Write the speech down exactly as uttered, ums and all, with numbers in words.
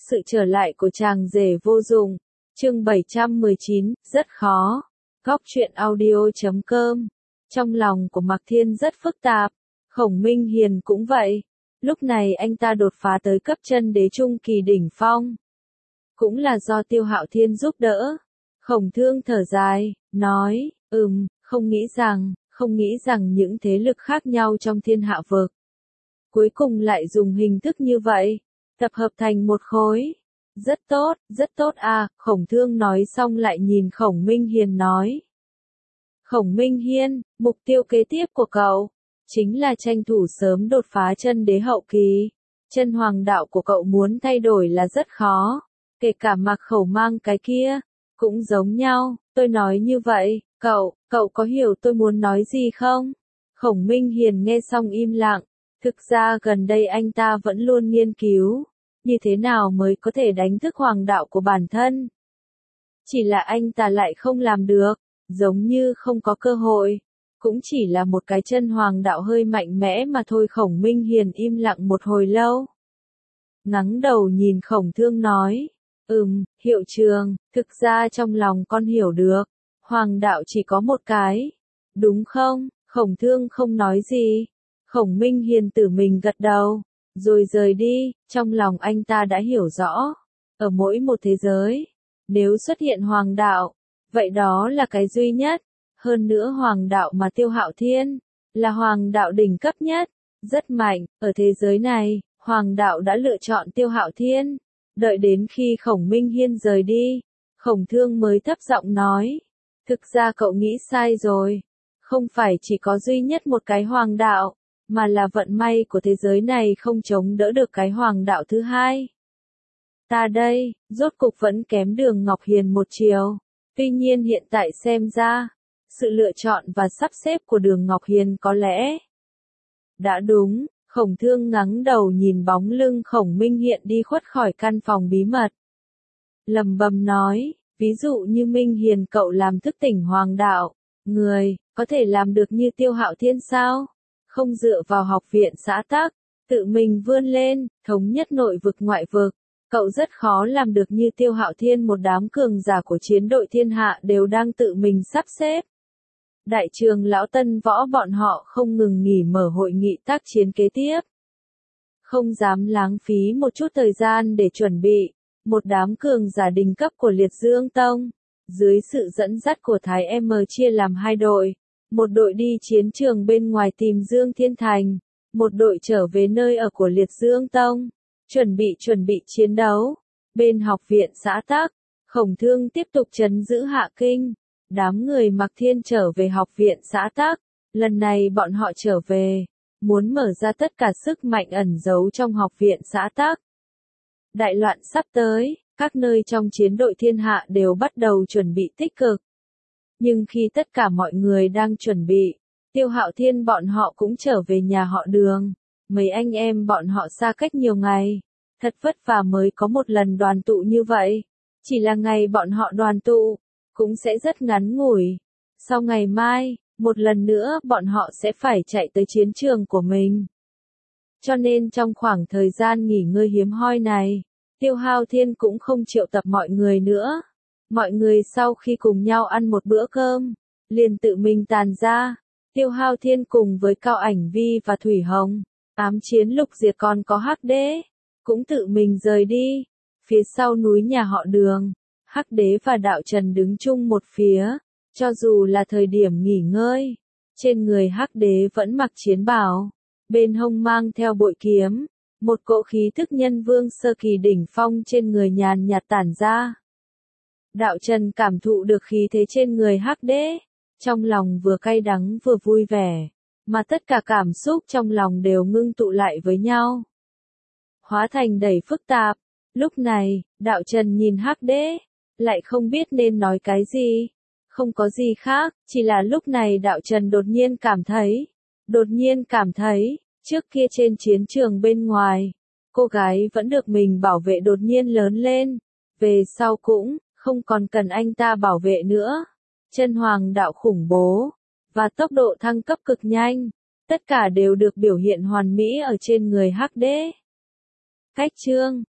Sự trở lại của chàng rể vô dụng. Chương bảy trăm mười chín, rất khó. Góc truyện audio chấm com. Trong lòng của Mạc Thiên rất phức tạp. Khổng Minh Hiền cũng vậy. Lúc này anh ta đột phá tới cấp chân đế trung kỳ đỉnh phong. Cũng là do Tiêu Hạo Thiên giúp đỡ. Khổng Thương thở dài, nói, ừm, không nghĩ rằng, không nghĩ rằng những thế lực khác nhau trong thiên hạ vực. Cuối cùng lại dùng hình thức như vậy. Tập hợp thành một khối. Rất tốt, rất tốt à, Khổng Thương nói xong lại nhìn Khổng Minh Hiền nói. Khổng Minh Hiên, mục tiêu kế tiếp của cậu, chính là tranh thủ sớm đột phá chân đế hậu kỳ. Chân hoàng đạo của cậu muốn thay đổi là rất khó, kể cả Mạc Khẩu mang cái kia, cũng giống nhau, tôi nói như vậy, cậu, cậu có hiểu tôi muốn nói gì không? Khổng Minh Hiền nghe xong im lặng, thực ra gần đây anh ta vẫn luôn nghiên cứu, như thế nào mới có thể đánh thức hoàng đạo của bản thân. Chỉ là anh ta lại không làm được, giống như không có cơ hội, cũng chỉ là một cái chân hoàng đạo hơi mạnh mẽ mà thôi. Khổng Minh Hiền im lặng một hồi lâu. Ngắng đầu nhìn Khổng Thương nói, ừm, hiệu trường, thực ra trong lòng con hiểu được, hoàng đạo chỉ có một cái, đúng không? Khổng Thương không nói gì, Khổng Minh Hiền tự mình gật đầu, rồi rời đi, trong lòng anh ta đã hiểu rõ, ở mỗi một thế giới, nếu xuất hiện hoàng đạo, vậy đó là cái duy nhất, hơn nữa hoàng đạo mà Tiêu Hạo Thiên, là hoàng đạo đỉnh cấp nhất, rất mạnh, ở thế giới này, hoàng đạo đã lựa chọn Tiêu Hạo Thiên, đợi đến khi Khổng Minh Hiên rời đi, Khổng Thương mới thấp giọng nói, thực ra cậu nghĩ sai rồi, không phải chỉ có duy nhất một cái hoàng đạo, mà là vận may của thế giới này không chống đỡ được cái hoàng đạo thứ hai. Ta đây, rốt cục vẫn kém Đường Ngọc Hiền một chiều, tuy nhiên hiện tại xem ra, sự lựa chọn và sắp xếp của Đường Ngọc Hiền có lẽ đã đúng. Khổng Thương ngắng đầu nhìn bóng lưng Khổng Minh Hiền đi khuất khỏi căn phòng bí mật. Lầm bầm nói, ví dụ như Minh Hiền cậu làm thức tỉnh hoàng đạo, người, có thể làm được như Tiêu Hạo Thiên sao? Không dựa vào học viện xã tắc, tự mình vươn lên, thống nhất nội vực ngoại vực. Cậu rất khó làm được như Tiêu Hạo Thiên. Một đám cường giả của chiến đội thiên hạ đều đang tự mình sắp xếp. Đại trường lão tân võ bọn họ không ngừng nghỉ mở hội nghị tác chiến kế tiếp. Không dám lãng phí một chút thời gian để chuẩn bị. Một đám cường giả đỉnh cấp của Liệt Dương Tông, dưới sự dẫn dắt của Thái M chia làm hai đội. Một đội đi chiến trường bên ngoài tìm Dương Thiên Thành. Một đội trở về nơi ở của Liệt Dương Tông. Chuẩn bị chuẩn bị chiến đấu. Bên học viện xã tắc, Khổng Thương tiếp tục trấn giữ Hạ Kinh. Đám người Mạc Thiên trở về học viện xã tắc. Lần này bọn họ trở về, muốn mở ra tất cả sức mạnh ẩn giấu trong học viện xã tắc. Đại loạn sắp tới, các nơi trong chiến đội thiên hạ đều bắt đầu chuẩn bị tích cực. Nhưng khi tất cả mọi người đang chuẩn bị, Tiêu Hạo Thiên bọn họ cũng trở về nhà họ Đường. Mấy anh em bọn họ xa cách nhiều ngày, thật vất vả mới có một lần đoàn tụ như vậy. Chỉ là ngày bọn họ đoàn tụ, cũng sẽ rất ngắn ngủi. Sau ngày mai, một lần nữa bọn họ sẽ phải chạy tới chiến trường của mình. Cho nên trong khoảng thời gian nghỉ ngơi hiếm hoi này, Tiêu Hạo Thiên cũng không triệu tập mọi người nữa. Mọi người sau khi cùng nhau ăn một bữa cơm, liền tự mình tàn ra. Tiêu Hạo Thiên cùng với Cao Ảnh Vi và Thủy Hồng, ám chiến lục diệt còn có Hắc Đế, cũng tự mình rời đi. Phía sau núi nhà họ Đường, Hắc Đế và Đạo Trần đứng chung một phía, cho dù là thời điểm nghỉ ngơi. Trên người Hắc Đế vẫn mặc chiến bào, bên hông mang theo bội kiếm, một cỗ khí thức nhân vương sơ kỳ đỉnh phong trên người nhàn nhạt tản ra. Đạo Trần cảm thụ được khí thế trên người Hắc Đế, trong lòng vừa cay đắng vừa vui vẻ, mà tất cả cảm xúc trong lòng đều ngưng tụ lại với nhau, hóa thành đầy phức tạp. Lúc này, Đạo Trần nhìn Hắc Đế, lại không biết nên nói cái gì. Không có gì khác, chỉ là lúc này Đạo Trần đột nhiên cảm thấy, đột nhiên cảm thấy, trước kia trên chiến trường bên ngoài, cô gái vẫn được mình bảo vệ đột nhiên lớn lên, về sau cũng không còn cần anh ta bảo vệ nữa. Chân hoàng đạo khủng bố, và tốc độ thăng cấp cực nhanh, tất cả đều được biểu hiện hoàn mỹ ở trên người Hắc Đế. Cách chương